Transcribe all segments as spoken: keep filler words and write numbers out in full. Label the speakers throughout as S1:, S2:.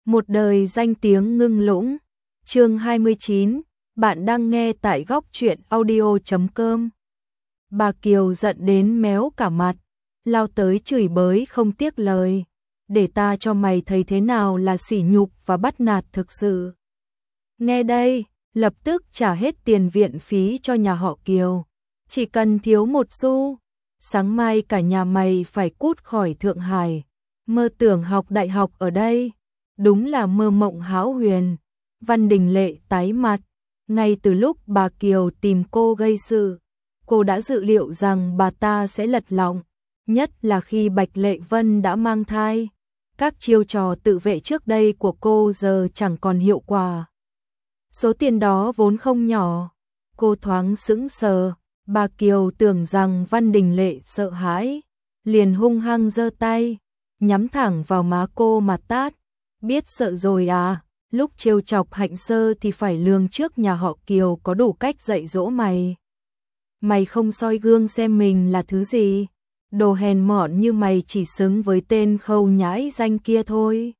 S1: Một đời danh tiếng ngưng lũng. Chương hai mươi chín, bạn đang nghe tại góc truyện audio chấm com. Bà Kiều giận đến méo cả mặt, lao tới chửi bới không tiếc lời. Để ta cho mày thấy thế nào là sỉ nhục và bắt nạt thực sự. Nghe đây, lập tức trả hết tiền viện phí cho nhà họ Kiều. Chỉ cần thiếu một xu, sáng mai cả nhà mày phải cút khỏi Thượng Hải. Mơ tưởng học đại học ở đây, đúng là mơ mộng hão huyền. Văn Đình Lệ tái mặt, ngay từ lúc bà Kiều tìm cô gây sự, cô đã dự liệu rằng bà ta sẽ lật lọng, nhất là khi Bạch Lệ Vân đã mang thai. Các chiêu trò tự vệ trước đây của cô giờ chẳng còn hiệu quả. Số tiền đó vốn không nhỏ, cô thoáng sững sờ, bà Kiều tưởng rằng Văn Đình Lệ sợ hãi, liền hung hăng giơ tay, nhắm thẳng vào má cô mà tát. Biết sợ rồi à, lúc trêu chọc Hạnh Sơ thì phải lường trước nhà họ Kiều có đủ cách dạy dỗ mày. Mày không soi gương xem mình là thứ gì, đồ hèn mọn như mày chỉ xứng với tên Khâu nhãi danh kia thôi.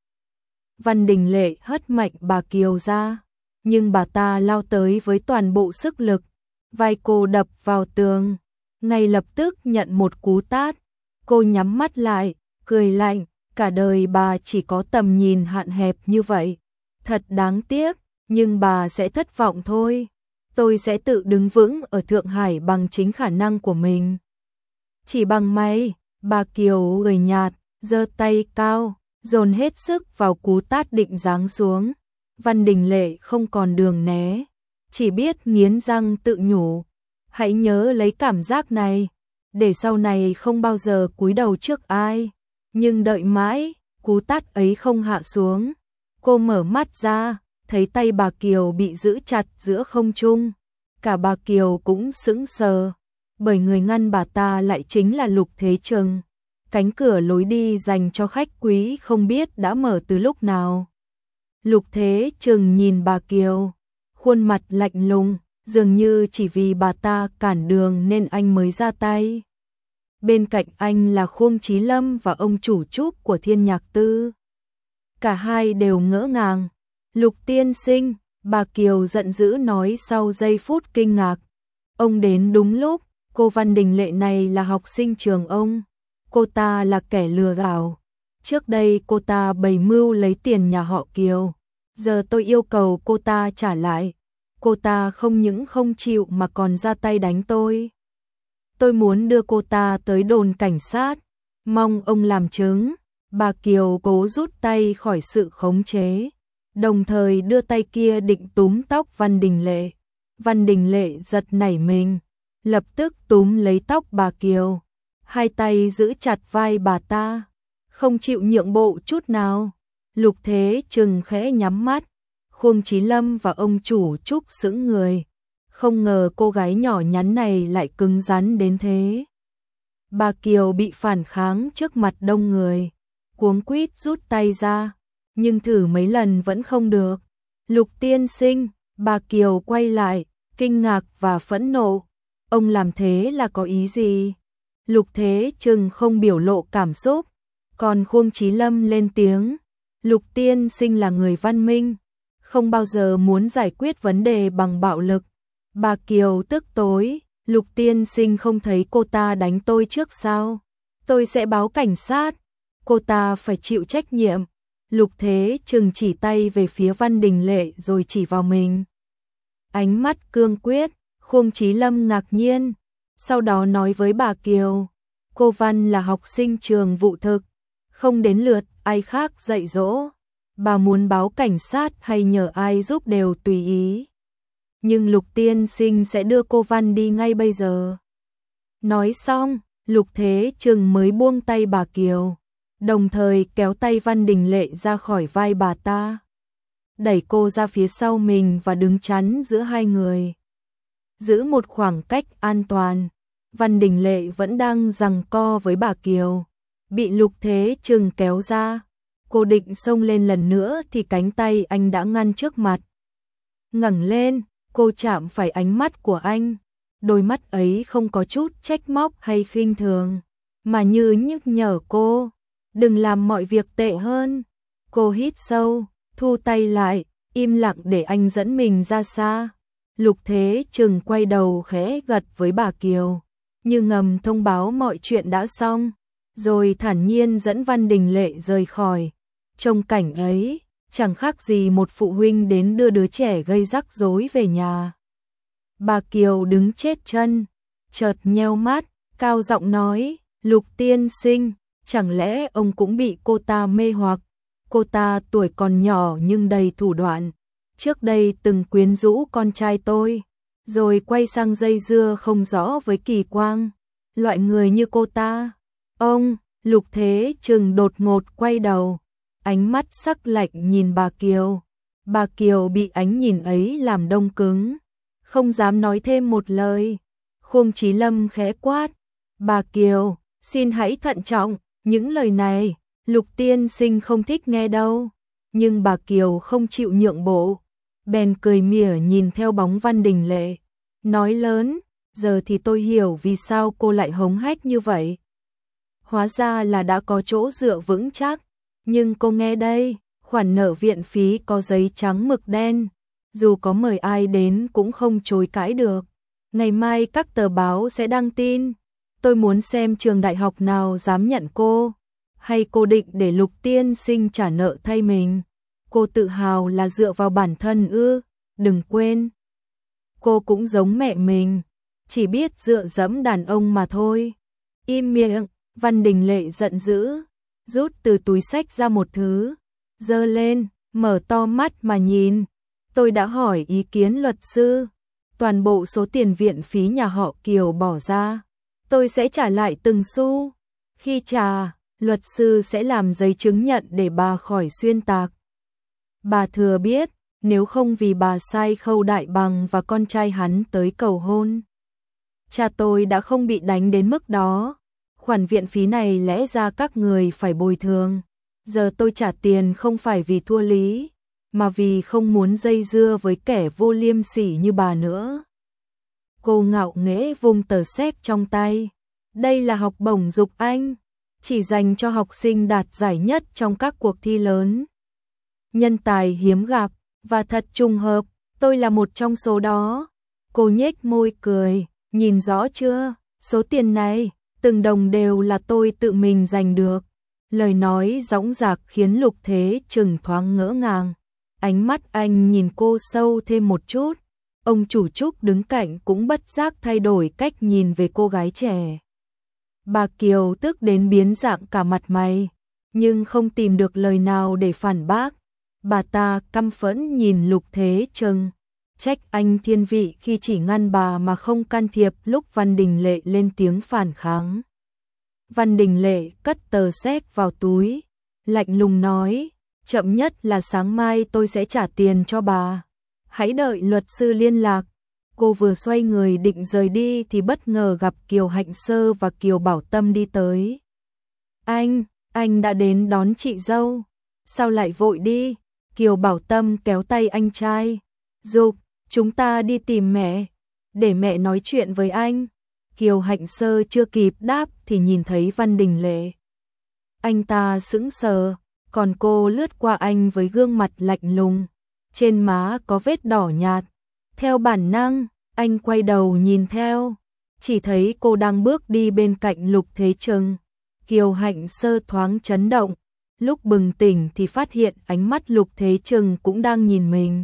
S1: Văn Đình Lệ hất mạnh bà Kiều ra, nhưng bà ta lao tới với toàn bộ sức lực, vai cô đập vào tường, ngay lập tức nhận một cú tát. Cô nhắm mắt lại, cười lạnh, cả đời bà chỉ có tầm nhìn hạn hẹp như vậy. Thật đáng tiếc, nhưng bà sẽ thất vọng thôi. Tôi sẽ tự đứng vững ở Thượng Hải bằng chính khả năng của mình. Chỉ bằng mày, bà Kiều cười nhạt, giơ tay cao, dồn hết sức vào cú tát định giáng xuống. Văn Đình Lệ không còn đường né, chỉ biết nghiến răng tự nhủ. Hãy nhớ lấy cảm giác này, để sau này không bao giờ cúi đầu trước ai. Nhưng đợi mãi, cú tát ấy không hạ xuống. Cô mở mắt ra, thấy tay bà Kiều bị giữ chặt giữa không trung. Cả bà Kiều cũng sững sờ, bởi người ngăn bà ta lại chính là Lục Thế Trừng. Cánh cửa lối đi dành cho khách quý không biết đã mở từ lúc nào. Lục Thế Trừng nhìn bà Kiều, khuôn mặt lạnh lùng, dường như chỉ vì bà ta cản đường nên anh mới ra tay. Bên cạnh anh là Khuông Chí Lâm và ông chủ Trúc của Thiên Nhạc Tư. Cả hai đều ngỡ ngàng. Lục tiên sinh, bà Kiều giận dữ nói sau giây phút kinh ngạc. Ông đến đúng lúc, cô Văn Đình Lệ này là học sinh trường ông. Cô ta là kẻ lừa đảo. Trước đây cô ta bày mưu lấy tiền nhà họ Kiều. Giờ tôi yêu cầu cô ta trả lại. Cô ta không những không chịu mà còn ra tay đánh tôi. Tôi muốn đưa cô ta tới đồn cảnh sát, mong ông làm chứng. Bà Kiều cố rút tay khỏi sự khống chế, đồng thời đưa tay kia định túm tóc Văn Đình Lệ. Văn Đình Lệ giật nảy mình, lập tức túm lấy tóc bà Kiều, hai tay giữ chặt vai bà ta, không chịu nhượng bộ chút nào. Lục Thế Trừng khẽ nhắm mắt, Khuông Chí Lâm và ông chủ Trúc sững người. Không ngờ cô gái nhỏ nhắn này lại cứng rắn đến thế. Bà Kiều bị phản kháng trước mặt đông người, cuống quýt rút tay ra, nhưng thử mấy lần vẫn không được. Lục tiên sinh, bà Kiều quay lại, kinh ngạc và phẫn nộ. Ông làm thế là có ý gì? Lục Thế Trừng không biểu lộ cảm xúc, còn Khuông Chí Lâm lên tiếng. Lục tiên sinh là người văn minh, không bao giờ muốn giải quyết vấn đề bằng bạo lực. Bà Kiều tức tối, Lục tiên sinh không thấy cô ta đánh tôi trước sao? Tôi sẽ báo cảnh sát. Cô ta phải chịu trách nhiệm. Lục Thế Trừng chỉ tay về phía Văn Đình Lệ rồi chỉ vào mình. Ánh mắt cương quyết, Khuông Chí Lâm ngạc nhiên, sau đó nói với bà Kiều, cô Văn là học sinh trường vụ thực, không đến lượt ai khác dạy dỗ. Bà muốn báo cảnh sát hay nhờ ai giúp đều tùy ý. Nhưng Lục tiên sinh sẽ đưa cô Văn đi ngay bây giờ. Nói xong, Lục Thế Trừng mới buông tay bà Kiều, đồng thời kéo tay Văn Đình Lệ ra khỏi vai bà ta, đẩy cô ra phía sau mình và đứng chắn giữa hai người. Giữ một khoảng cách an toàn, Văn Đình Lệ vẫn đang giằng co với bà Kiều, bị Lục Thế Trừng kéo ra. Cô định xông lên lần nữa thì cánh tay anh đã ngăn trước mặt. Ngẩng lên, cô chạm phải ánh mắt của anh. Đôi mắt ấy không có chút trách móc hay khinh thường, mà như nhắc nhở cô, đừng làm mọi việc tệ hơn. Cô hít sâu, thu tay lại, im lặng để anh dẫn mình ra xa. Lục Thế Trừng quay đầu khẽ gật với bà Kiều, như ngầm thông báo mọi chuyện đã xong, rồi thản nhiên dẫn Văn Đình Lệ rời khỏi. Trông cảnh ấy, chẳng khác gì một phụ huynh đến đưa đứa trẻ gây rắc rối về nhà. Bà Kiều đứng chết chân, chợt nheo mắt, cao giọng nói, Lục tiên sinh, chẳng lẽ ông cũng bị cô ta mê hoặc? Cô ta tuổi còn nhỏ nhưng đầy thủ đoạn, trước đây từng quyến rũ con trai tôi, rồi quay sang dây dưa không rõ với Kỳ Quang. Loại người như cô ta. Ông, Lục Thế Trừng đột ngột quay đầu, ánh mắt sắc lạnh nhìn bà Kiều. Bà Kiều bị ánh nhìn ấy làm đông cứng, không dám nói thêm một lời. Khuông Chí Lâm khẽ quát, bà Kiều, xin hãy thận trọng, những lời này, Lục tiên sinh không thích nghe đâu. Nhưng bà Kiều không chịu nhượng bộ, bèn cười mỉa nhìn theo bóng Văn Đình Lệ, nói lớn, giờ thì tôi hiểu vì sao cô lại hống hách như vậy. Hóa ra là đã có chỗ dựa vững chắc, nhưng cô nghe đây, khoản nợ viện phí có giấy trắng mực đen, dù có mời ai đến cũng không chối cãi được. Ngày mai các tờ báo sẽ đăng tin, tôi muốn xem trường đại học nào dám nhận cô, hay cô định để Lục tiên sinh trả nợ thay mình. Cô tự hào là dựa vào bản thân ư? Đừng quên, cô cũng giống mẹ mình, chỉ biết dựa dẫm đàn ông mà thôi. Im miệng, Văn Đình Lệ giận dữ, rút từ túi xách ra một thứ, giơ lên, mở to mắt mà nhìn. Tôi đã hỏi ý kiến luật sư, toàn bộ số tiền viện phí nhà họ Kiều bỏ ra, tôi sẽ trả lại từng xu. Khi trả, luật sư sẽ làm giấy chứng nhận để bà khỏi xuyên tạc. Bà thừa biết, nếu không vì bà sai Khâu Đại Bằng và con trai hắn tới cầu hôn, cha tôi đã không bị đánh đến mức đó. Khoản viện phí này lẽ ra các người phải bồi thường. Giờ tôi trả tiền không phải vì thua lý, mà vì không muốn dây dưa với kẻ vô liêm sỉ như bà nữa. Cô ngạo nghễ vung tờ séc trong tay. Đây là học bổng Dục Anh, chỉ dành cho học sinh đạt giải nhất trong các cuộc thi lớn. Nhân tài hiếm gặp, và thật trùng hợp, tôi là một trong số đó. Cô nhếch môi cười, nhìn rõ chưa, số tiền này, từng đồng đều là tôi tự mình giành được. Lời nói dõng dạc khiến Lục Thế Trừng thoáng ngỡ ngàng. Ánh mắt anh nhìn cô sâu thêm một chút. Ông chủ Trúc đứng cạnh cũng bất giác thay đổi cách nhìn về cô gái trẻ. Bà Kiều tức đến biến dạng cả mặt mày, nhưng không tìm được lời nào để phản bác. Bà ta căm phẫn nhìn Lục Thế Trừng, trách anh thiên vị khi chỉ ngăn bà mà không can thiệp lúc Văn Đình Lệ lên tiếng phản kháng. Văn Đình Lệ cất tờ séc vào túi, lạnh lùng nói, chậm nhất là sáng mai tôi sẽ trả tiền cho bà. Hãy đợi luật sư liên lạc. Cô vừa xoay người định rời đi thì bất ngờ gặp Kiều Hạnh Sơ và Kiều Bảo Tâm đi tới. Anh, anh đã đến đón chị dâu. Sao lại vội đi? Kiều Bảo Tâm kéo tay anh trai. Dục, chúng ta đi tìm mẹ, để mẹ nói chuyện với anh. Kiều Hạnh Sơ chưa kịp đáp thì nhìn thấy Văn Đình Lệ. Anh ta sững sờ, còn cô lướt qua anh với gương mặt lạnh lùng, trên má có vết đỏ nhạt. Theo bản năng, anh quay đầu nhìn theo, chỉ thấy cô đang bước đi bên cạnh Lục Thế Trừng. Kiều Hạnh Sơ thoáng chấn động, lúc bừng tỉnh thì phát hiện ánh mắt Lục Thế Trừng cũng đang nhìn mình.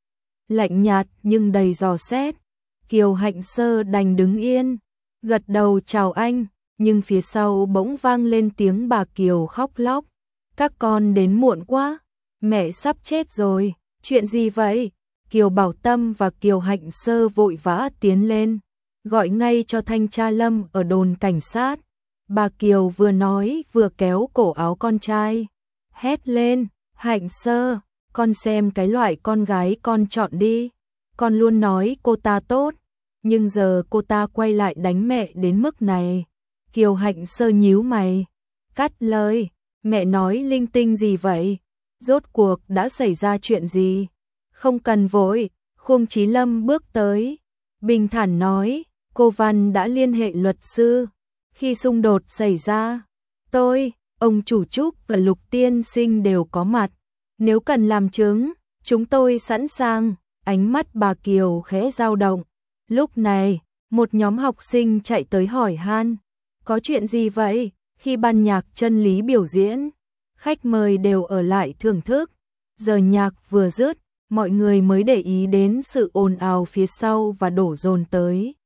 S1: Lạnh nhạt nhưng đầy dò xét. Kiều Hạnh Sơ đành đứng yên, gật đầu chào anh, nhưng phía sau bỗng vang lên tiếng bà Kiều khóc lóc. Các con đến muộn quá, mẹ sắp chết rồi, chuyện gì vậy? Kiều Bảo Tâm và Kiều Hạnh Sơ vội vã tiến lên, gọi ngay cho thanh tra Lâm ở đồn cảnh sát. Bà Kiều vừa nói vừa kéo cổ áo con trai, hét lên, Hạnh Sơ, con xem cái loại con gái con chọn đi. Con luôn nói cô ta tốt, nhưng giờ cô ta quay lại đánh mẹ đến mức này. Kiều Hạnh Sơ nhíu mày, cắt lời, mẹ nói linh tinh gì vậy? Rốt cuộc đã xảy ra chuyện gì? Không cần vội. Khuông Chí Lâm bước tới, bình thản nói, cô Văn đã liên hệ luật sư. Khi xung đột xảy ra, tôi, ông chủ Trúc và Lục tiên sinh đều có mặt. Nếu cần làm chứng, chúng tôi sẵn sàng. Ánh mắt bà Kiều khẽ dao động. Lúc này, một nhóm học sinh chạy tới hỏi han. Có chuyện gì vậy? Khi ban nhạc chân lý biểu diễn, khách mời đều ở lại thưởng thức. Giờ nhạc vừa dứt, mọi người mới để ý đến sự ồn ào phía sau và đổ dồn tới.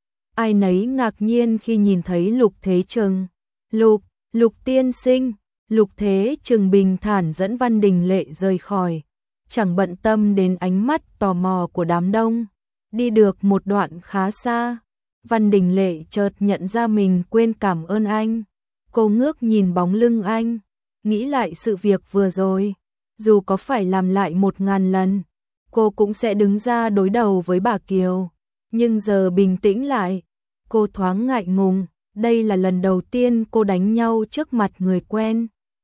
S1: Ai nấy ngạc nhiên khi nhìn thấy Lục Thế Trừng. Lục, Lục tiên sinh, Lục Thế Trừng bình thản dẫn Văn Đình Lệ rời khỏi, chẳng bận tâm đến ánh mắt tò mò của đám đông. Đi được một đoạn khá xa, Văn Đình Lệ chợt nhận ra mình quên cảm ơn anh. Cô ngước nhìn bóng lưng anh, nghĩ lại sự việc vừa rồi. Dù có phải làm lại một ngàn lần, cô cũng sẽ đứng ra đối đầu với bà Kiều. Nhưng giờ bình tĩnh lại, cô thoáng ngại ngùng. Đây là lần đầu tiên cô đánh nhau trước mặt người quen,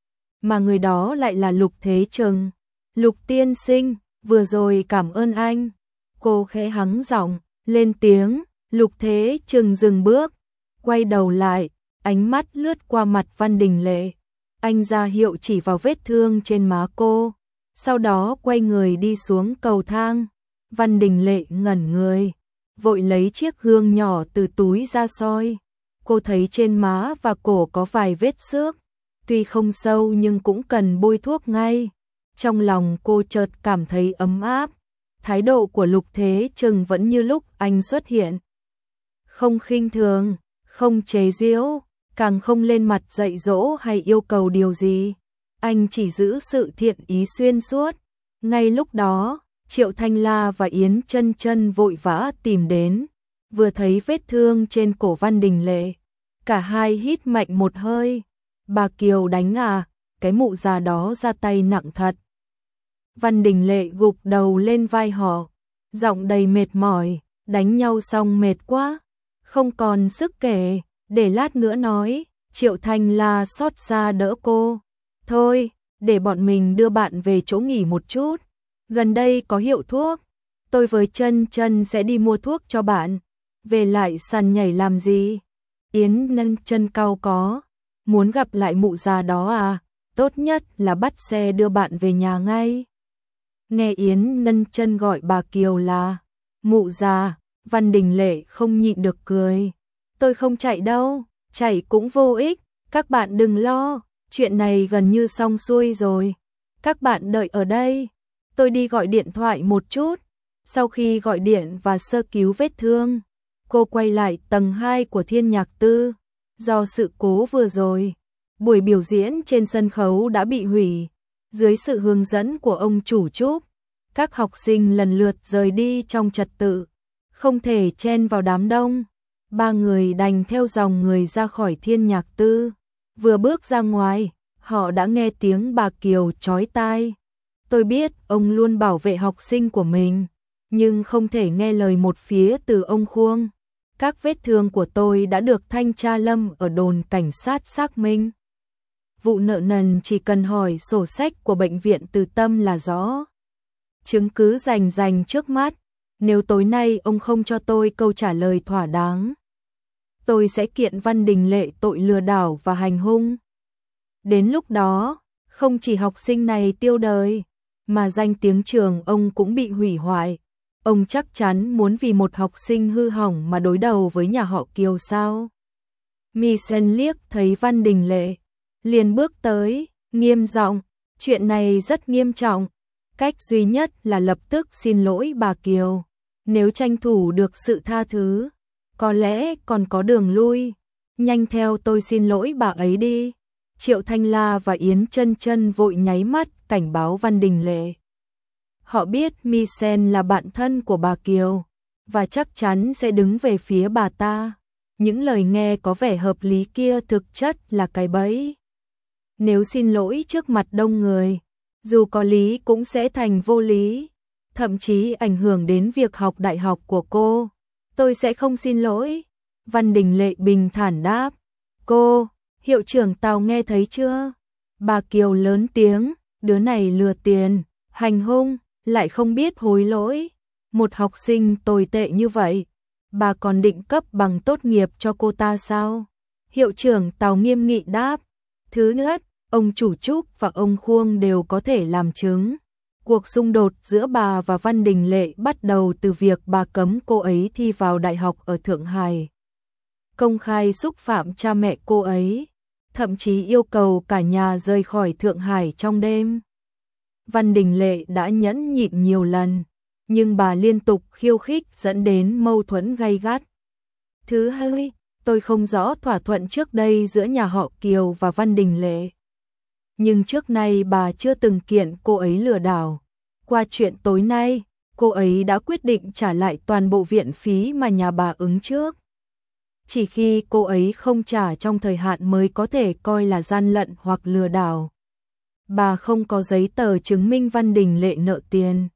S1: mà người đó lại là Lục Thế Trừng. Lục tiên sinh, vừa rồi cảm ơn anh. Cô khẽ hắng giọng, lên tiếng. Lục Thế Trừng dừng bước, quay đầu lại, ánh mắt lướt qua mặt Văn Đình Lệ. Anh ra hiệu chỉ vào vết thương trên má cô, sau đó quay người đi xuống cầu thang. Văn Đình Lệ ngẩn người, vội lấy chiếc gương nhỏ từ túi ra soi. Cô thấy trên má và cổ có vài vết xước, tuy không sâu nhưng cũng cần bôi thuốc ngay. Trong lòng cô chợt cảm thấy ấm áp. Thái độ của Lục Thế Trừng vẫn như lúc anh xuất hiện. Không khinh thường, không chế giễu, càng không lên mặt dạy dỗ hay yêu cầu điều gì. Anh chỉ giữ sự thiện ý xuyên suốt. Ngay lúc đó, Triệu Thanh La và Yến Chân Chân vội vã tìm đến. Vừa thấy vết thương trên cổ Văn Đình Lệ, cả hai hít mạnh một hơi. Bà Kiều đánh à, cái mụ già đó ra tay nặng thật. Văn Đình Lệ gục đầu lên vai họ, giọng đầy mệt mỏi. Đánh nhau xong mệt quá, không còn sức kể, để lát nữa nói. Triệu Thanh La xót xa đỡ cô. Thôi, để bọn mình đưa bạn về chỗ nghỉ một chút. Gần đây có hiệu thuốc, tôi với Chân Chân sẽ đi mua thuốc cho bạn. Về lại sàn nhảy làm gì? Yến nâng chân cau có. Muốn gặp lại mụ già đó à? Tốt nhất là bắt xe đưa bạn về nhà ngay. Nghe Yến nâng chân gọi bà Kiều là mụ già, Văn Đình Lệ không nhịn được cười. Tôi không chạy đâu, chạy cũng vô ích, các bạn đừng lo, chuyện này gần như xong xuôi rồi. Các bạn đợi ở đây, tôi đi gọi điện thoại một chút. Sau khi gọi điện và sơ cứu vết thương, cô quay lại tầng hai của Thiên Nhạc Tư. Do sự cố vừa rồi, buổi biểu diễn trên sân khấu đã bị hủy. Dưới sự hướng dẫn của ông chủ Trúc, các học sinh lần lượt rời đi trong trật tự, không thể chen vào đám đông. Ba người đành theo dòng người ra khỏi Thiên Nhạc Tư. Vừa bước ra ngoài, họ đã nghe tiếng bà Kiều chói tai. Tôi biết ông luôn bảo vệ học sinh của mình, nhưng không thể nghe lời một phía từ ông Khuông. Các vết thương của tôi đã được thanh tra Lâm ở đồn cảnh sát xác minh. Vụ nợ nần chỉ cần hỏi sổ sách của bệnh viện Từ Tâm là rõ. Chứng cứ rành rành trước mắt. Nếu tối nay ông không cho tôi câu trả lời thỏa đáng, tôi sẽ kiện Văn Đình Lệ tội lừa đảo và hành hung. Đến lúc đó, không chỉ học sinh này tiêu đời, mà danh tiếng trường ông cũng bị hủy hoại. Ông chắc chắn muốn vì một học sinh hư hỏng mà đối đầu với nhà họ Kiều sao? Mi Sen liếc thấy Văn Đình Lệ, liền bước tới, nghiêm giọng, chuyện này rất nghiêm trọng. Cách duy nhất là lập tức xin lỗi bà Kiều. Nếu tranh thủ được sự tha thứ, có lẽ còn có đường lui. Nhanh theo tôi xin lỗi bà ấy đi. Triệu Thanh La và Yến Chân Chân vội nháy mắt cảnh báo Văn Đình Lệ. Họ biết Mi Sen là bạn thân của bà Kiều, và chắc chắn sẽ đứng về phía bà ta. Những lời nghe có vẻ hợp lý kia thực chất là cái bẫy. Nếu xin lỗi trước mặt đông người, dù có lý cũng sẽ thành vô lý, thậm chí ảnh hưởng đến việc học đại học của cô. Tôi sẽ không xin lỗi. Văn Đình Lệ bình thản đáp. Cô, hiệu trưởng Tào nghe thấy chưa? Bà Kiều lớn tiếng, đứa này lừa tiền, hành hung, lại không biết hối lỗi. Một học sinh tồi tệ như vậy, bà còn định cấp bằng tốt nghiệp cho cô ta sao? Hiệu trưởng Tào nghiêm nghị đáp. Thứ nhất, ông chủ Trúc và ông Khuông đều có thể làm chứng. Cuộc xung đột giữa bà và Văn Đình Lệ bắt đầu từ việc bà cấm cô ấy thi vào đại học ở Thượng Hải, công khai xúc phạm cha mẹ cô ấy, thậm chí yêu cầu cả nhà rời khỏi Thượng Hải trong đêm. Văn Đình Lệ đã nhẫn nhịn nhiều lần, nhưng bà liên tục khiêu khích dẫn đến mâu thuẫn gay gắt. Thứ hai, tôi không rõ thỏa thuận trước đây giữa nhà họ Kiều và Văn Đình Lệ. Nhưng trước nay bà chưa từng kiện cô ấy lừa đảo. Qua chuyện tối nay, cô ấy đã quyết định trả lại toàn bộ viện phí mà nhà bà ứng trước. Chỉ khi cô ấy không trả trong thời hạn mới có thể coi là gian lận hoặc lừa đảo. Bà không có giấy tờ chứng minh Văn Đình Lệ nợ tiền,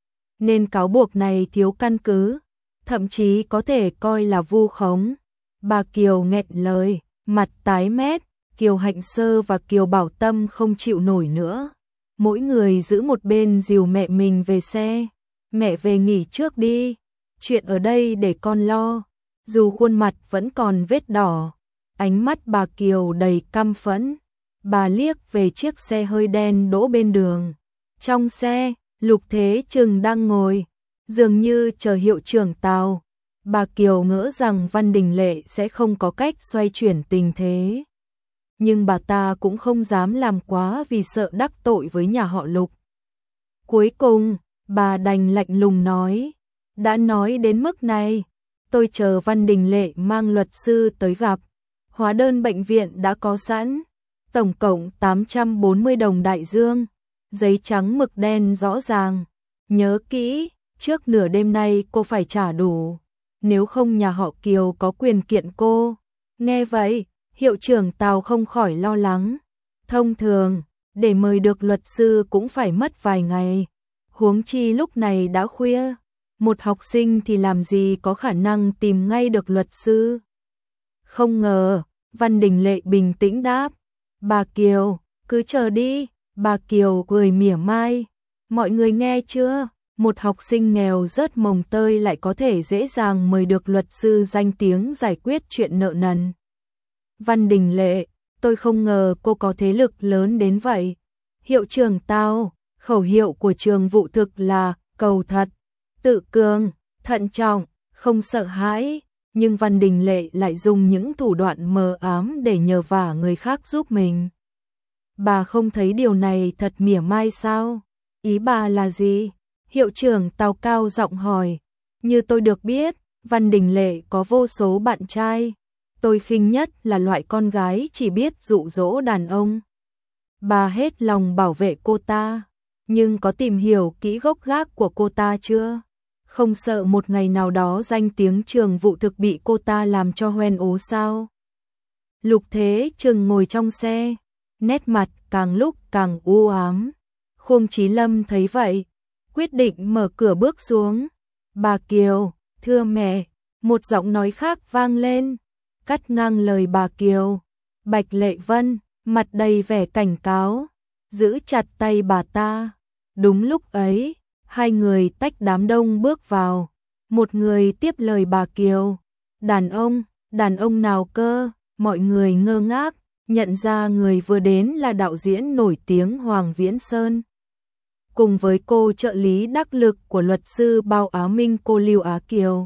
S1: nên cáo buộc này thiếu căn cứ, thậm chí có thể coi là vu khống. Bà Kiều nghẹn lời, mặt tái mét, Kiều Hạnh Sơ và Kiều Bảo Tâm không chịu nổi nữa. Mỗi người giữ một bên dìu mẹ mình về xe. Mẹ về nghỉ trước đi, chuyện ở đây để con lo. Dù khuôn mặt vẫn còn vết đỏ, ánh mắt bà Kiều đầy căm phẫn. Bà liếc về chiếc xe hơi đen đỗ bên đường. Trong xe, Lục Thế Trừng đang ngồi, dường như chờ hiệu trưởng Tào. Bà Kiều ngỡ rằng Văn Đình Lệ sẽ không có cách xoay chuyển tình thế. Nhưng bà ta cũng không dám làm quá vì sợ đắc tội với nhà họ Lục. Cuối cùng, bà đành lạnh lùng nói, đã nói đến mức này, tôi chờ Văn Đình Lệ mang luật sư tới gặp. Hóa đơn bệnh viện đã có sẵn, tổng cộng tám trăm bốn mươi đồng đại dương, giấy trắng mực đen rõ ràng. Nhớ kỹ, trước nửa đêm nay cô phải trả đủ, nếu không nhà họ Kiều có quyền kiện cô. Nghe vậy, hiệu trưởng Tào không khỏi lo lắng. Thông thường, để mời được luật sư cũng phải mất vài ngày, huống chi lúc này đã khuya, một học sinh thì làm gì có khả năng tìm ngay được luật sư. Không ngờ, Văn Đình Lệ bình tĩnh đáp, bà Kiều, cứ chờ đi. Bà Kiều cười mỉa mai, mọi người nghe chưa, một học sinh nghèo rớt mồng tơi lại có thể dễ dàng mời được luật sư danh tiếng giải quyết chuyện nợ nần. Văn Đình Lệ, tôi không ngờ cô có thế lực lớn đến vậy. Hiệu trưởng Tào, khẩu hiệu của trường vụ thực là cầu thật, tự cường, thận trọng, không sợ hãi, nhưng Văn Đình Lệ lại dùng những thủ đoạn mờ ám để nhờ vả người khác giúp mình. Bà không thấy điều này thật mỉa mai sao? Ý bà là gì? Hiệu trưởng Tào cao giọng hỏi. Như tôi được biết, Văn Đình Lệ có vô số bạn trai. Tôi khinh nhất là loại con gái chỉ biết dụ dỗ đàn ông. Bà hết lòng bảo vệ cô ta, nhưng có tìm hiểu kỹ gốc gác của cô ta chưa? Không sợ một ngày nào đó danh tiếng trường vụ thực bị cô ta làm cho hoen ố sao? Lục Thế Trừng ngồi trong xe, nét mặt càng lúc càng u ám. Khuông Chí Lâm thấy vậy, quyết định mở cửa bước xuống. Bà Kiều, thưa mẹ, một giọng nói khác vang lên, cắt ngang lời bà Kiều. Bạch Lệ Vân, mặt đầy vẻ cảnh cáo, giữ chặt tay bà ta. Đúng lúc ấy, hai người tách đám đông bước vào. Một người tiếp lời bà Kiều. Đàn ông, đàn ông nào cơ? Mọi người ngơ ngác, nhận ra người vừa đến là đạo diễn nổi tiếng Hoàng Viễn Sơn. Cùng với cô trợ lý đắc lực của luật sư Bao Á Minh cô Lưu Á Kiều.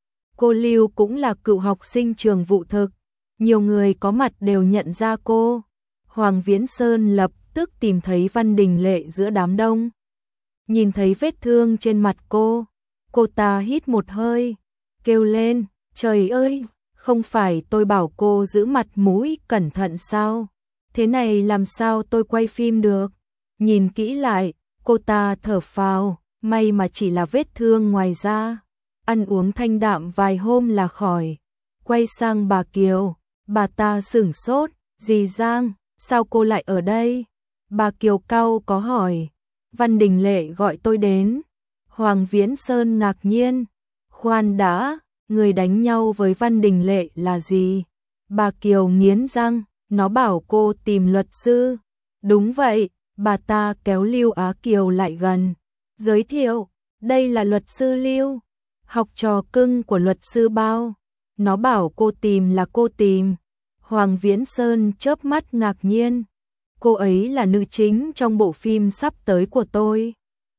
S1: Cô Lưu cũng là cựu học sinh trường vụ thực. Nhiều người có mặt đều nhận ra cô. Hoàng Viễn Sơn lập tức tìm thấy Văn Đình Lệ giữa đám đông. Nhìn thấy vết thương trên mặt cô, cô ta hít một hơi, kêu lên, trời ơi, không phải tôi bảo cô giữ mặt mũi cẩn thận sao? Thế này làm sao tôi quay phim được? Nhìn kỹ lại, cô ta thở phào, may mà chỉ là vết thương ngoài da. Ăn uống thanh đạm vài hôm là khỏi. Quay sang bà Kiều, bà ta sửng sốt, dì Giang, sao cô lại ở đây? Bà Kiều cau có hỏi, Văn Đình Lệ gọi tôi đến. Hoàng Viễn Sơn ngạc nhiên, khoan đã, người đánh nhau với Văn Đình Lệ là gì? Bà Kiều nghiến răng, nó bảo cô tìm luật sư. Đúng vậy, bà ta kéo Lưu Á Kiều lại gần, giới thiệu, đây là luật sư Lưu, học trò cưng của luật sư Bao. Nó bảo cô tìm là cô tìm. Hoàng Viễn Sơn chớp mắt ngạc nhiên, cô ấy là nữ chính trong bộ phim sắp tới của tôi.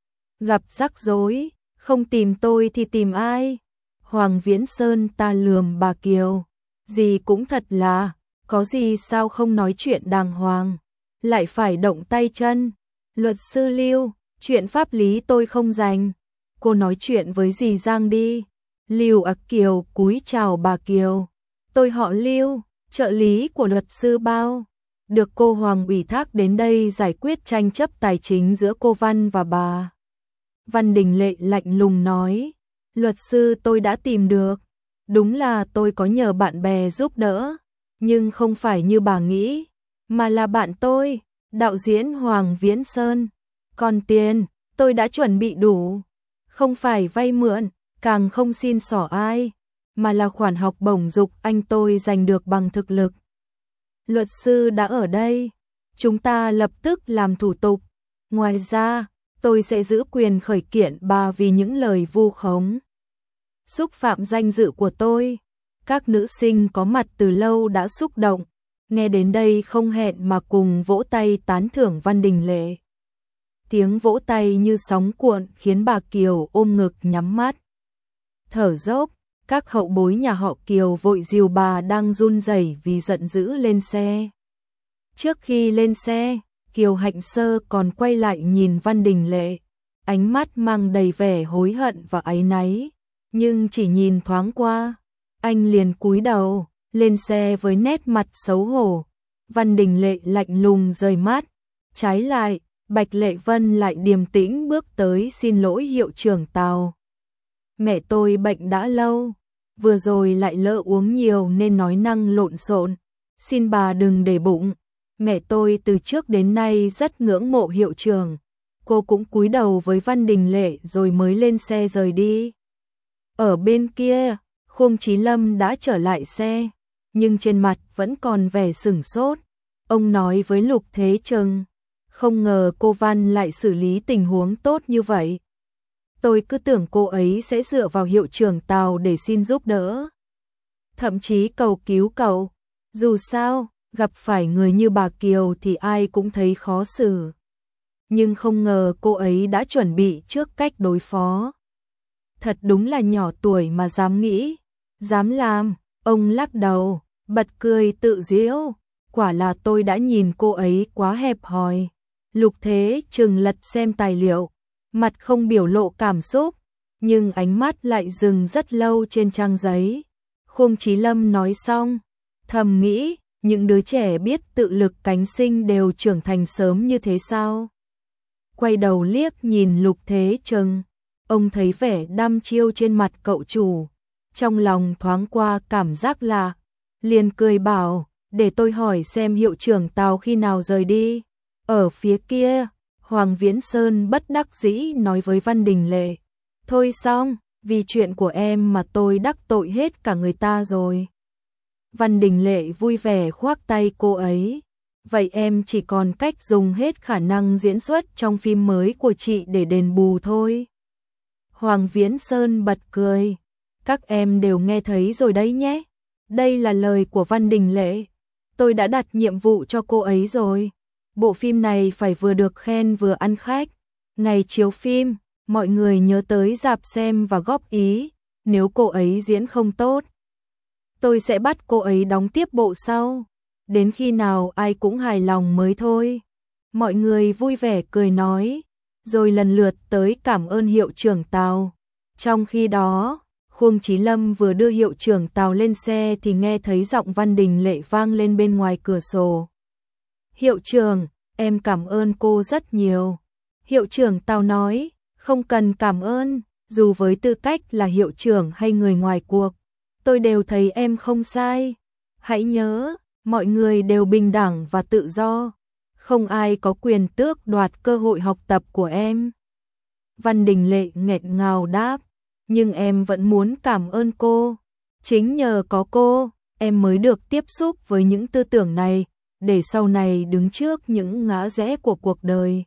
S1: Gặp rắc rối, không tìm tôi thì tìm ai? Hoàng Viễn Sơn ta lườm bà Kiều. Gì cũng thật là, có gì sao không nói chuyện đàng hoàng, lại phải động tay chân. Luật sư Lưu, chuyện pháp lý tôi không rành. Cô nói chuyện với dì Giang đi. Lưu Ác Kiều cúi chào bà Kiều. Tôi họ Lưu, trợ lý của luật sư Bao. Được cô Hoàng ủy thác đến đây giải quyết tranh chấp tài chính giữa cô Văn và bà. Văn Đình Lệ lạnh lùng nói. Luật sư tôi đã tìm được. Đúng là tôi có nhờ bạn bè giúp đỡ. Nhưng không phải như bà nghĩ. Mà là bạn tôi, đạo diễn Hoàng Viễn Sơn. Còn tiền, tôi đã chuẩn bị đủ. Không phải vay mượn, càng không xin xỏ ai. Mà là khoản học bổng dục anh tôi giành được bằng thực lực. Luật sư đã ở đây. Chúng ta lập tức làm thủ tục. Ngoài ra, tôi sẽ giữ quyền khởi kiện bà vì những lời vu khống, xúc phạm danh dự của tôi. Các nữ sinh có mặt từ lâu đã xúc động. Nghe đến đây không hẹn mà cùng vỗ tay tán thưởng Văn Đình Lệ. Tiếng vỗ tay như sóng cuộn khiến bà Kiều ôm ngực nhắm mắt. Thở dốc, các hậu bối nhà họ Kiều vội dìu bà đang run rẩy vì giận dữ lên xe. Trước khi lên xe, Kiều Hạnh Sơ còn quay lại nhìn Văn Đình Lệ, ánh mắt mang đầy vẻ hối hận và áy náy, nhưng chỉ nhìn thoáng qua, anh liền cúi đầu, lên xe với nét mặt xấu hổ. Văn Đình Lệ lạnh lùng rời mắt, trái lại, Bạch Lệ Vân lại điềm tĩnh bước tới xin lỗi hiệu trưởng Tào. Mẹ tôi bệnh đã lâu, vừa rồi lại lỡ uống nhiều nên nói năng lộn xộn, xin bà đừng để bụng. Mẹ tôi từ trước đến nay rất ngưỡng mộ hiệu trưởng. Cô cũng cúi đầu với Văn Đình Lệ rồi mới lên xe rời đi. Ở bên kia, Khương Chí Lâm đã trở lại xe, nhưng trên mặt vẫn còn vẻ sửng sốt. Ông nói với Lục Thế Trừng, không ngờ cô Văn lại xử lý tình huống tốt như vậy. Tôi cứ tưởng cô ấy sẽ dựa vào hiệu trưởng Tào để xin giúp đỡ, thậm chí cầu cứu cậu. Dù sao, gặp phải người như bà Kiều thì ai cũng thấy khó xử. Nhưng không ngờ cô ấy đã chuẩn bị trước cách đối phó. Thật đúng là nhỏ tuổi mà dám nghĩ, dám làm. Ông lắc đầu, bật cười tự giễu. Quả là tôi đã nhìn cô ấy quá hẹp hòi. Lục Thế Trừng lật xem tài liệu, mặt không biểu lộ cảm xúc, nhưng ánh mắt lại dừng rất lâu trên trang giấy. Khương Chí Lâm nói xong, thầm nghĩ, những đứa trẻ biết tự lực cánh sinh đều trưởng thành sớm như thế sao? Quay đầu liếc nhìn Lục Thế Trừng, ông thấy vẻ đăm chiêu trên mặt cậu chủ, trong lòng thoáng qua cảm giác lạ, liền cười bảo, để tôi hỏi xem hiệu trưởng Tào khi nào rời đi. Ở phía kia, Hoàng Viễn Sơn bất đắc dĩ nói với Văn Đình Lệ, thôi xong, vì chuyện của em mà tôi đắc tội hết cả người ta rồi. Văn Đình Lệ vui vẻ khoác tay cô ấy, vậy em chỉ còn cách dùng hết khả năng diễn xuất trong phim mới của chị để đền bù thôi. Hoàng Viễn Sơn bật cười, các em đều nghe thấy rồi đấy nhé. Đây là lời của Văn Đình Lệ, tôi đã đặt nhiệm vụ cho cô ấy rồi. Bộ phim này phải vừa được khen vừa ăn khách. Ngày chiếu phim, mọi người nhớ tới rạp xem và góp ý, nếu cô ấy diễn không tốt, tôi sẽ bắt cô ấy đóng tiếp bộ sau, đến khi nào ai cũng hài lòng mới thôi. Mọi người vui vẻ cười nói, rồi lần lượt tới cảm ơn hiệu trưởng Tào. Trong khi đó, Khương Chí Lâm vừa đưa hiệu trưởng Tào lên xe thì nghe thấy giọng Văn Đình Lệ vang lên bên ngoài cửa sổ. Hiệu trưởng, em cảm ơn cô rất nhiều. Hiệu trưởng Tào nói, không cần cảm ơn, dù với tư cách là hiệu trưởng hay người ngoài cuộc, tôi đều thấy em không sai. Hãy nhớ, mọi người đều bình đẳng và tự do, không ai có quyền tước đoạt cơ hội học tập của em. Văn Đình Lệ nghẹn ngào đáp, nhưng em vẫn muốn cảm ơn cô. Chính nhờ có cô, em mới được tiếp xúc với những tư tưởng này, để sau này đứng trước những ngã rẽ của cuộc đời,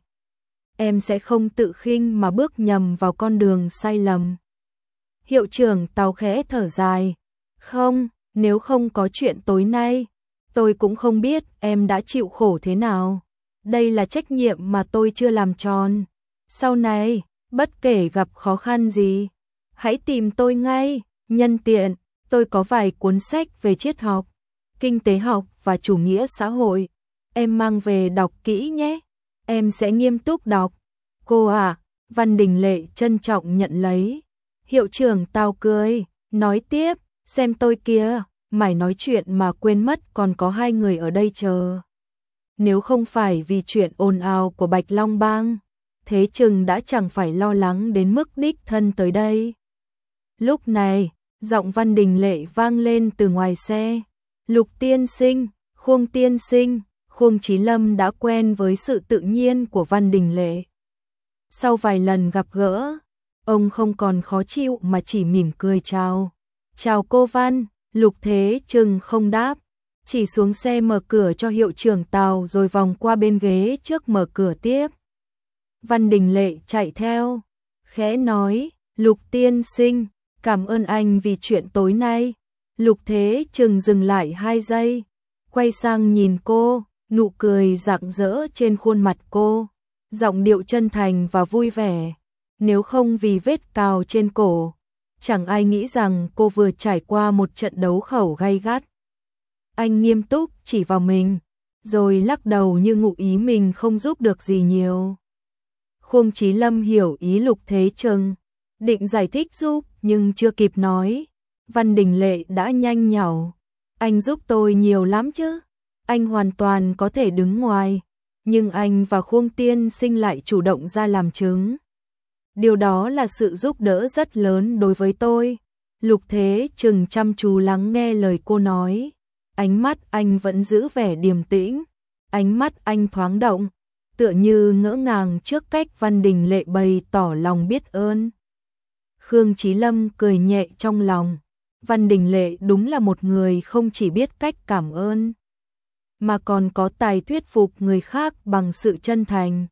S1: em sẽ không tự khinh mà bước nhầm vào con đường sai lầm. Hiệu trưởng Tào khẽ thở dài, không, nếu không có chuyện tối nay, tôi cũng không biết em đã chịu khổ thế nào. đây là trách nhiệm mà tôi chưa làm tròn. Sau này, bất kể gặp khó khăn gì, hãy tìm tôi ngay. Nhân tiện, tôi có vài cuốn sách về triết học, kinh tế học và chủ nghĩa xã hội. Em mang về đọc kỹ nhé. Em sẽ nghiêm túc đọc. Cô à, Văn Đình Lệ trân trọng nhận lấy. Hiệu trưởng Tào cười, nói tiếp, xem tôi kia, mải nói chuyện mà quên mất còn có hai người ở đây chờ. Nếu không phải vì chuyện ồn ào của Bạch Long Bang, thế chừng đã chẳng phải lo lắng đến mức đích thân tới đây. Lúc này, giọng Văn Đình Lệ vang lên từ ngoài xe. Lục tiên sinh, Khuông tiên sinh. Khuông Chí Lâm đã quen với sự tự nhiên của Văn Đình Lệ. Sau vài lần gặp gỡ, ông không còn khó chịu mà chỉ mỉm cười chào. Chào cô Văn. Lục Thế Trừng không đáp, chỉ xuống xe mở cửa cho hiệu trưởng Tào rồi vòng qua bên ghế trước mở cửa tiếp. Văn Đình Lệ chạy theo, khẽ nói, Lục tiên sinh, cảm ơn anh vì chuyện tối nay. Lục Thế Trừng dừng lại hai giây, quay sang nhìn cô, nụ cười rạng rỡ trên khuôn mặt cô, giọng điệu chân thành và vui vẻ. Nếu không vì vết cào trên cổ, chẳng ai nghĩ rằng cô vừa trải qua một trận đấu khẩu gay gắt. Anh nghiêm túc chỉ vào mình, rồi lắc đầu như ngụ ý mình không giúp được gì nhiều. Khuông Chí Lâm hiểu ý Lục Thế Trừng, định giải thích giúp nhưng chưa kịp nói. Văn Đình Lệ đã nhanh nhảu, anh giúp tôi nhiều lắm chứ, anh hoàn toàn có thể đứng ngoài, nhưng anh và Khuông tiên sinh lại chủ động ra làm chứng. Điều đó là sự giúp đỡ rất lớn đối với tôi. Lục Thế Trừng chăm chú lắng nghe lời cô nói. Ánh mắt anh vẫn giữ vẻ điềm tĩnh. Ánh mắt anh thoáng động, tựa như ngỡ ngàng trước cách Văn Đình Lệ bày tỏ lòng biết ơn. Khuông Chí Lâm cười nhẹ trong lòng. Văn Đình Lệ đúng là một người không chỉ biết cách cảm ơn, mà còn có tài thuyết phục người khác bằng sự chân thành.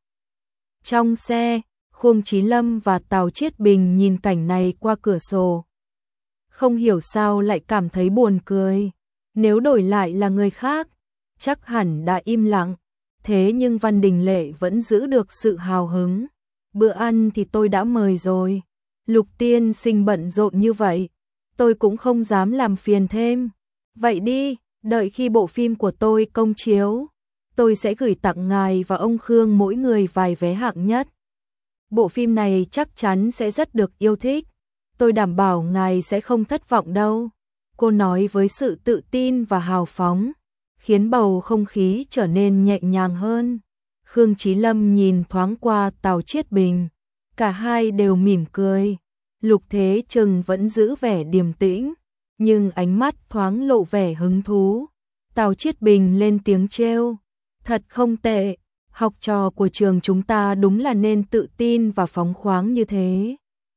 S1: Trong xe, Khuông Chí Lâm và Tào Chiết Bình nhìn cảnh này qua cửa sổ. Không hiểu sao lại cảm thấy buồn cười. Nếu đổi lại là người khác, chắc hẳn đã im lặng. Thế nhưng Văn Đình Lệ vẫn giữ được sự hào hứng. Bữa ăn thì tôi đã mời rồi. Lục tiên sinh bận rộn như vậy, tôi cũng không dám làm phiền thêm. Vậy đi, đợi khi bộ phim của tôi công chiếu, tôi sẽ gửi tặng ngài và ông Khương mỗi người vài vé hạng nhất. Bộ phim này chắc chắn sẽ rất được yêu thích. Tôi đảm bảo ngài sẽ không thất vọng đâu. Cô nói với sự tự tin và hào phóng, khiến bầu không khí trở nên nhẹ nhàng hơn. Khuông Chí Lâm nhìn thoáng qua Tào Chiết Bình. Cả hai đều mỉm cười. Lục Thế Trừng vẫn giữ vẻ điềm tĩnh, nhưng ánh mắt thoáng lộ vẻ hứng thú. Tào Chiết Bình lên tiếng trêu. Thật không tệ. Học trò của trường chúng ta đúng là nên tự tin và phóng khoáng như thế.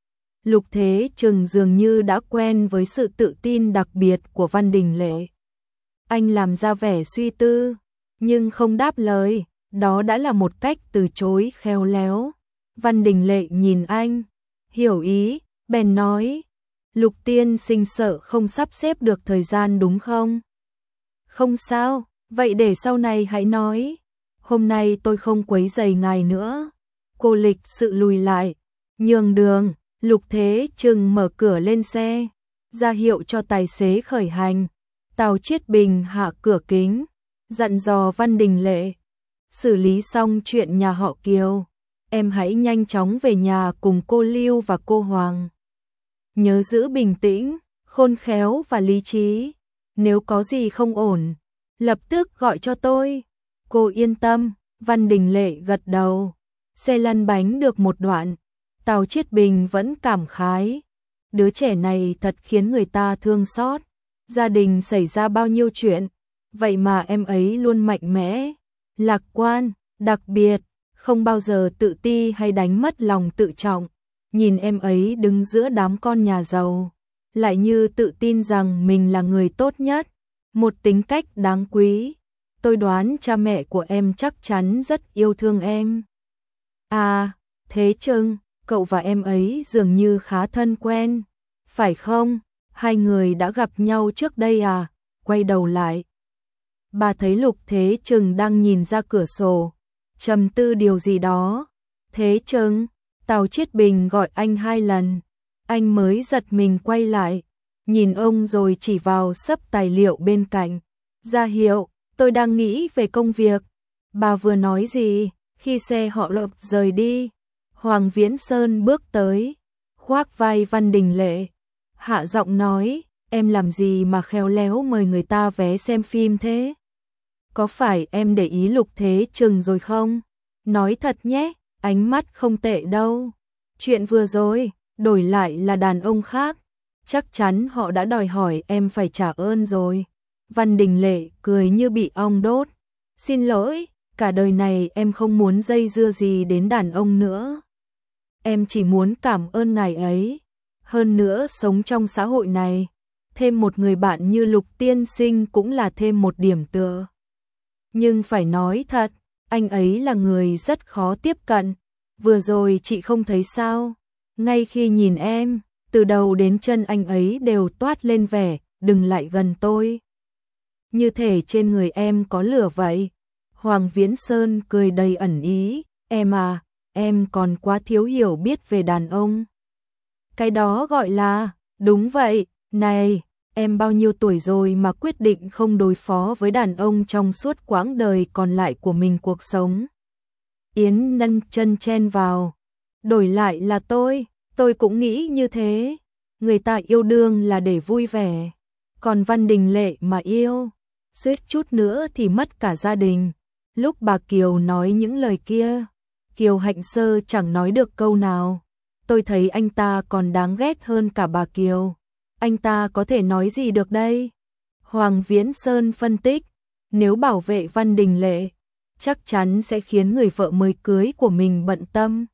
S1: Lục Thế Trừng dường như đã quen với sự tự tin đặc biệt của Văn Đình Lệ. Anh làm ra vẻ suy tư, nhưng không đáp lời, đó đã là một cách từ chối khéo léo. Văn Đình Lệ nhìn anh, hiểu ý, bèn nói, Lục tiên sinh sợ không sắp xếp được thời gian đúng không? Không sao, vậy để sau này hãy nói. Hôm nay tôi không quấy rầy ngài nữa. Cô lịch sự lùi lại, nhường đường. Lục Thế Trừng mở cửa lên xe, ra hiệu cho tài xế khởi hành. Tào Chiết Bình hạ cửa kính, dặn dò Văn Đình Lệ, xử lý xong chuyện nhà họ Kiều, em hãy nhanh chóng về nhà cùng cô Lưu và cô Hoàng. Nhớ giữ bình tĩnh, khôn khéo và lý trí. Nếu có gì không ổn, lập tức gọi cho tôi. Cô yên tâm. Văn Đình Lệ gật đầu. Xe lăn bánh được một đoạn, Tào Chiết Bình vẫn cảm khái. Đứa trẻ này thật khiến người ta thương xót. Gia đình xảy ra bao nhiêu chuyện, vậy mà em ấy luôn mạnh mẽ, lạc quan, đặc biệt, không bao giờ tự ti hay đánh mất lòng tự trọng. Nhìn em ấy đứng giữa đám con nhà giàu, lại như tự tin rằng mình là người tốt nhất, một tính cách đáng quý. Tôi đoán cha mẹ của em chắc chắn rất yêu thương em. À, Thế Trừng, cậu và em ấy dường như khá thân quen, phải không? Hai người đã gặp nhau trước đây à? Quay đầu lại, bà thấy Lục Thế Trừng đang nhìn ra cửa sổ, trầm tư điều gì đó. Thế chừng, Tào Chiết Bình gọi anh hai lần, anh mới giật mình quay lại, nhìn ông rồi chỉ vào xấp tài liệu bên cạnh, ra hiệu, tôi đang nghĩ về công việc. Bà vừa nói gì? Khi xe họ lộp rời đi, Hoàng Viễn Sơn bước tới, khoác vai Văn Đình Lệ, hạ giọng nói, em làm gì mà khéo léo mời người ta vé xem phim thế? Có phải em để ý Lục Thế Chừng rồi không? Nói thật nhé, ánh mắt không tệ đâu. Chuyện vừa rồi, đổi lại là đàn ông khác, chắc chắn họ đã đòi hỏi em phải trả ơn rồi. Văn Đình Lệ cười như bị ong đốt. Xin lỗi, cả đời này em không muốn dây dưa gì đến đàn ông nữa. Em chỉ muốn cảm ơn ngài ấy. Hơn nữa sống trong xã hội này, thêm một người bạn như Lục tiên sinh cũng là thêm một điểm tựa. Nhưng phải nói thật, anh ấy là người rất khó tiếp cận. Vừa rồi chị không thấy sao? Ngay khi nhìn em, từ đầu đến chân anh ấy đều toát lên vẻ, đừng lại gần tôi. Như thể trên người em có lửa vậy. Hoàng Viễn Sơn cười đầy ẩn ý, em à, em còn quá thiếu hiểu biết về đàn ông. Cái đó gọi là, đúng vậy, này, em bao nhiêu tuổi rồi mà quyết định không đối phó với đàn ông trong suốt quãng đời còn lại của mình cuộc sống. Yến nâng chân chen vào, đổi lại là tôi, tôi cũng nghĩ như thế. Người ta yêu đương là để vui vẻ, còn Văn Đình Lệ mà yêu, suýt chút nữa thì mất cả gia đình. Lúc bà Kiều nói những lời kia, Kiều Hạnh Sơ chẳng nói được câu nào. Tôi thấy anh ta còn đáng ghét hơn cả bà Kiều. Anh ta có thể nói gì được đây? Hoàng Viễn Sơn phân tích, nếu bảo vệ Văn Đình Lệ, chắc chắn sẽ khiến người vợ mới cưới của mình bận tâm.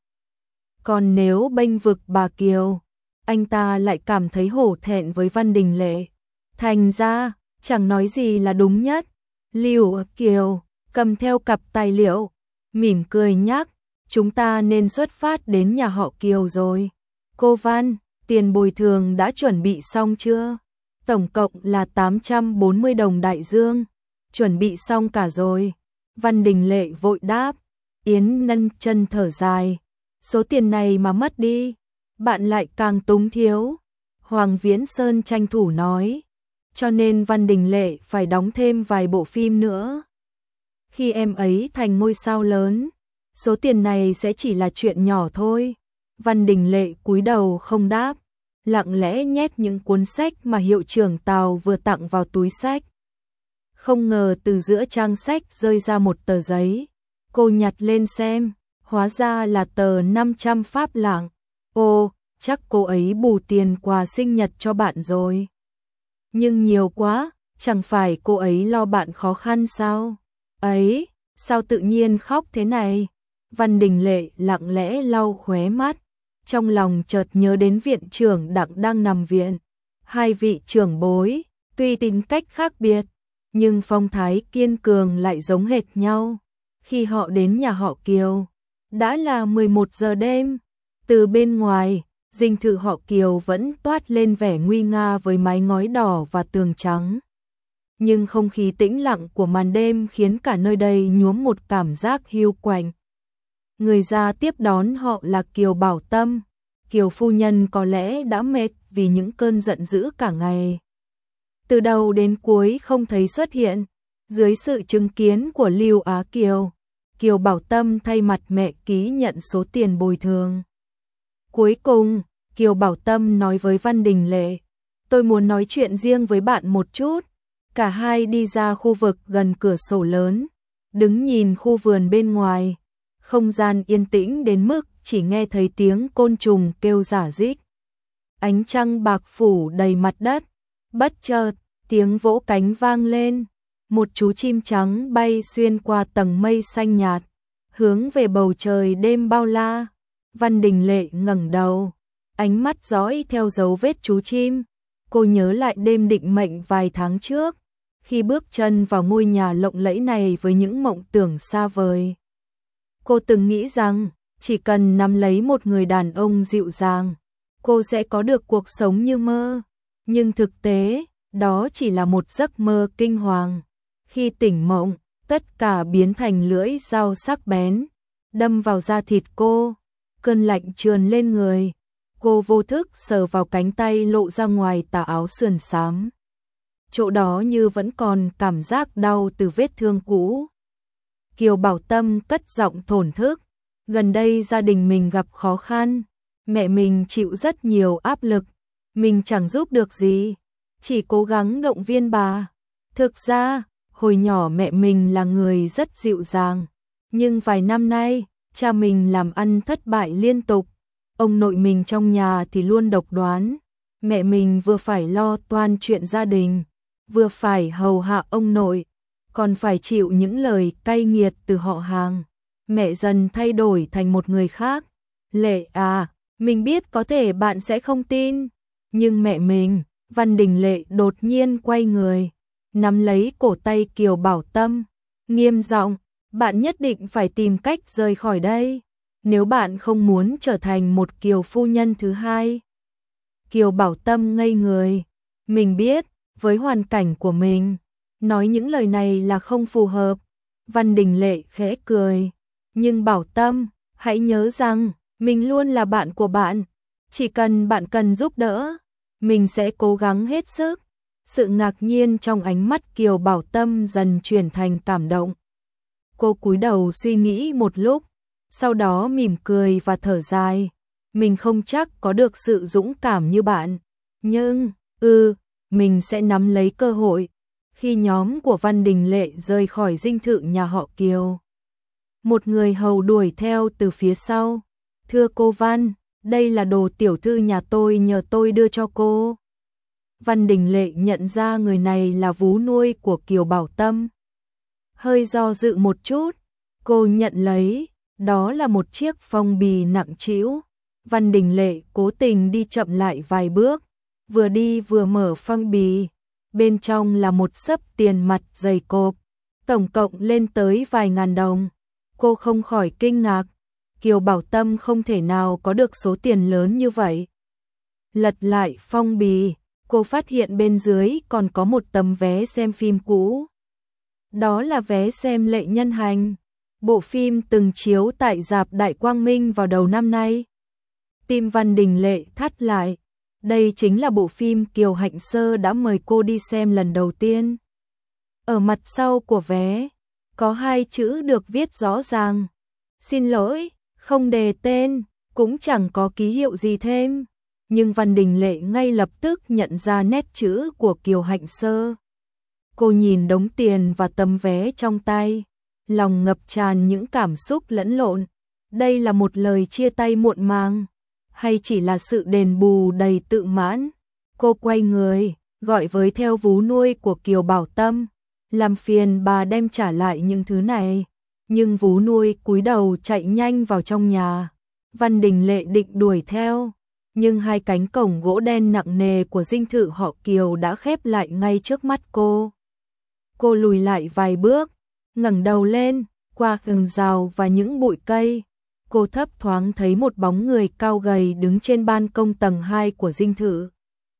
S1: Còn nếu bênh vực bà Kiều, anh ta lại cảm thấy hổ thẹn với Văn Đình Lệ. Thành ra, chẳng nói gì là đúng nhất. Lưu Kiều cầm theo cặp tài liệu, mỉm cười nhắc, chúng ta nên xuất phát đến nhà họ Kiều rồi. Cô Văn, tiền bồi thường đã chuẩn bị xong chưa? Tổng cộng là tám trăm bốn mươi đồng đại dương, chuẩn bị xong cả rồi. Văn Đình Lệ vội đáp. Yến nâng chân thở dài, số tiền này mà mất đi, bạn lại càng túng thiếu. Hoàng Viễn Sơn tranh thủ nói, cho nên Văn Đình Lệ phải đóng thêm vài bộ phim nữa. Khi em ấy thành ngôi sao lớn, số tiền này sẽ chỉ là chuyện nhỏ thôi. Văn Đình Lệ cúi đầu không đáp, lặng lẽ nhét những cuốn sách mà hiệu trưởng Tào vừa tặng vào túi sách. Không ngờ từ giữa trang sách rơi ra một tờ giấy. Cô nhặt lên xem, hóa ra là tờ năm trăm pháp lạng. Ô, chắc cô ấy bù tiền quà sinh nhật cho bạn rồi. Nhưng nhiều quá, chẳng phải cô ấy lo bạn khó khăn sao? Ấy, sao tự nhiên khóc thế này? Văn Đình Lệ lặng lẽ lau khóe mắt, trong lòng chợt nhớ đến viện trưởng Đặng đang nằm viện. Hai vị trưởng bối, tuy tính cách khác biệt, nhưng phong thái kiên cường lại giống hệt nhau. Khi họ đến nhà họ Kiều, đã là mười một giờ đêm. Từ bên ngoài, dinh thự họ Kiều vẫn toát lên vẻ nguy nga với mái ngói đỏ và tường trắng. Nhưng không khí tĩnh lặng của màn đêm khiến cả nơi đây nhuốm một cảm giác hiu quạnh. Người ra tiếp đón họ là Kiều Bảo Tâm. Kiều phu nhân có lẽ đã mệt vì những cơn giận dữ cả ngày. Từ đầu đến cuối không thấy xuất hiện. Dưới sự chứng kiến của Lưu Á Kiều, Kiều Bảo Tâm thay mặt mẹ ký nhận số tiền bồi thường. Cuối cùng, Kiều Bảo Tâm nói với Văn Đình Lệ, tôi muốn nói chuyện riêng với bạn một chút. Cả hai đi ra khu vực gần cửa sổ lớn, đứng nhìn khu vườn bên ngoài. Không gian yên tĩnh đến mức chỉ nghe thấy tiếng côn trùng kêu rả rích. Ánh trăng bạc phủ đầy mặt đất, bất chợt, tiếng vỗ cánh vang lên. Một chú chim trắng bay xuyên qua tầng mây xanh nhạt, hướng về bầu trời đêm bao la. Văn Đình Lệ ngẩng đầu, ánh mắt dõi theo dấu vết chú chim. Cô nhớ lại đêm định mệnh vài tháng trước, khi bước chân vào ngôi nhà lộng lẫy này với những mộng tưởng xa vời. Cô từng nghĩ rằng, chỉ cần nắm lấy một người đàn ông dịu dàng, cô sẽ có được cuộc sống như mơ. Nhưng thực tế, đó chỉ là một giấc mơ kinh hoàng. Khi tỉnh mộng, tất cả biến thành lưỡi dao sắc bén, đâm vào da thịt cô, cơn lạnh trườn lên người. Cô vô thức sờ vào cánh tay lộ ra ngoài tà áo sườn xám. Chỗ đó như vẫn còn cảm giác đau từ vết thương cũ. Kiều Bảo Tâm cất giọng thổn thức, gần đây gia đình mình gặp khó khăn, mẹ mình chịu rất nhiều áp lực, mình chẳng giúp được gì, chỉ cố gắng động viên bà. Thực ra, hồi nhỏ mẹ mình là người rất dịu dàng, nhưng vài năm nay, cha mình làm ăn thất bại liên tục, ông nội mình trong nhà thì luôn độc đoán, mẹ mình vừa phải lo toan chuyện gia đình, vừa phải hầu hạ ông nội, còn phải chịu những lời cay nghiệt từ họ hàng. Mẹ dần thay đổi thành một người khác. Lệ à, mình biết có thể bạn sẽ không tin, nhưng mẹ mình, Văn Đình Lệ đột nhiên quay người, nắm lấy cổ tay Kiều Bảo Tâm, nghiêm giọng, bạn nhất định phải tìm cách rời khỏi đây, nếu bạn không muốn trở thành một Kiều phu nhân thứ hai. Kiều Bảo Tâm ngây người, mình biết, với hoàn cảnh của mình, nói những lời này là không phù hợp. Văn Đình Lệ khẽ cười, nhưng Bảo Tâm, hãy nhớ rằng, mình luôn là bạn của bạn, chỉ cần bạn cần giúp đỡ, mình sẽ cố gắng hết sức. Sự ngạc nhiên trong ánh mắt Kiều Bảo Tâm dần chuyển thành cảm động. Cô cúi đầu suy nghĩ một lúc, sau đó mỉm cười và thở dài, mình không chắc có được sự dũng cảm như bạn, nhưng, ừ, mình sẽ nắm lấy cơ hội. Khi nhóm của Văn Đình Lệ rời khỏi dinh thự nhà họ Kiều, một người hầu đuổi theo từ phía sau, thưa cô Văn, đây là đồ tiểu thư nhà tôi nhờ tôi đưa cho cô. Văn Đình Lệ nhận ra người này là vú nuôi của Kiều Bảo Tâm. Hơi do dự một chút, cô nhận lấy, đó là một chiếc phong bì nặng trĩu. Văn Đình Lệ cố tình đi chậm lại vài bước, vừa đi vừa mở phong bì, bên trong là một xấp tiền mặt dày cộp, tổng cộng lên tới vài ngàn đồng. Cô không khỏi kinh ngạc, Kiều Bảo Tâm không thể nào có được số tiền lớn như vậy. Lật lại phong bì, cô phát hiện bên dưới còn có một tấm vé xem phim cũ. Đó là vé xem Lệ Nhân Hành, bộ phim từng chiếu tại rạp Đại Quang Minh vào đầu năm nay. Tim Văn Đình Lệ thắt lại, đây chính là bộ phim Kiều Hạnh Sơ đã mời cô đi xem lần đầu tiên. Ở mặt sau của vé, có hai chữ được viết rõ ràng. Xin lỗi, không đề tên, cũng chẳng có ký hiệu gì thêm. Nhưng Văn Đình Lệ ngay lập tức nhận ra nét chữ của Kiều Hạnh Sơ. Cô nhìn đống tiền và tấm vé trong tay, lòng ngập tràn những cảm xúc lẫn lộn. Đây là một lời chia tay muộn màng, hay chỉ là sự đền bù đầy tự mãn? Cô quay người, gọi với theo vú nuôi của Kiều Bảo Tâm, làm phiền bà đem trả lại những thứ này. Nhưng vú nuôi cúi đầu chạy nhanh vào trong nhà. Văn Đình Lệ định đuổi theo, nhưng hai cánh cổng gỗ đen nặng nề của dinh thự họ Kiều đã khép lại ngay trước mắt cô. Cô lùi lại vài bước, ngẩng đầu lên, qua rừng rào và những bụi cây, cô thấp thoáng thấy một bóng người cao gầy đứng trên ban công tầng hai của dinh thự.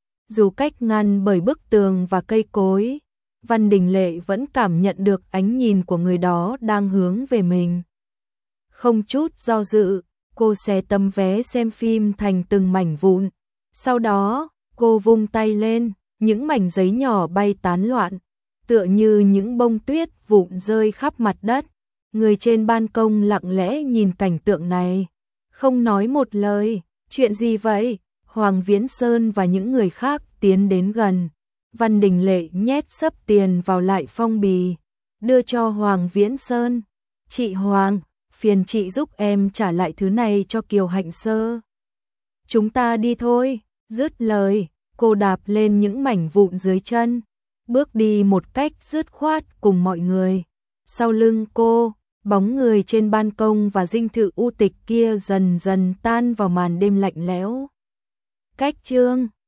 S1: Dù cách ngăn bởi bức tường và cây cối, Văn Đình Lệ vẫn cảm nhận được ánh nhìn của người đó đang hướng về mình. Không chút do dự, cô xé tấm vé xem phim thành từng mảnh vụn. Sau đó, cô vung tay lên, những mảnh giấy nhỏ bay tán loạn, tựa như những bông tuyết vụn rơi khắp mặt đất. Người trên ban công lặng lẽ nhìn cảnh tượng này, không nói một lời. Chuyện gì vậy? Hoàng Viễn Sơn và những người khác tiến đến gần. Văn Đình Lệ nhét xấp tiền vào lại phong bì, đưa cho Hoàng Viễn Sơn. Chị Hoàng, phiền chị giúp em trả lại thứ này cho Kiều Hạnh Sơ. Chúng ta đi thôi. Dứt lời, cô đạp lên những mảnh vụn dưới chân, bước đi một cách dứt khoát cùng mọi người. Sau lưng cô, bóng người trên ban công và dinh thự u tịch kia dần dần tan vào màn đêm lạnh lẽo. Cách chương